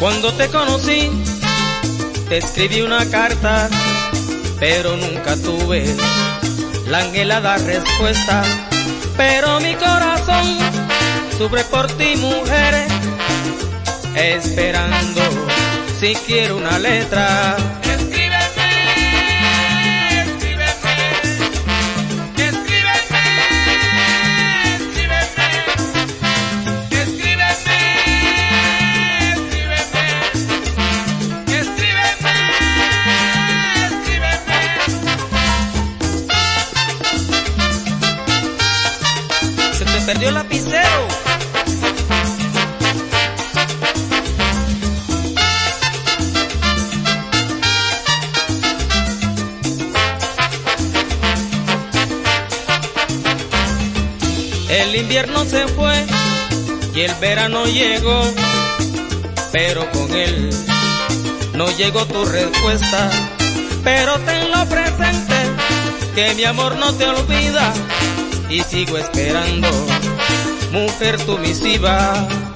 Cuando te conocí, te escribí una carta, pero nunca tuve la anhelada respuesta. Pero mi corazón sufre por ti, mujer, esperando si quiero una letra. Perdió el lapicero. El invierno se fue y el verano llegó, pero con él no llegó tu respuesta. Pero tenlo presente, que mi amor no te olvida, y sigo esperando, mujer, tu misiva.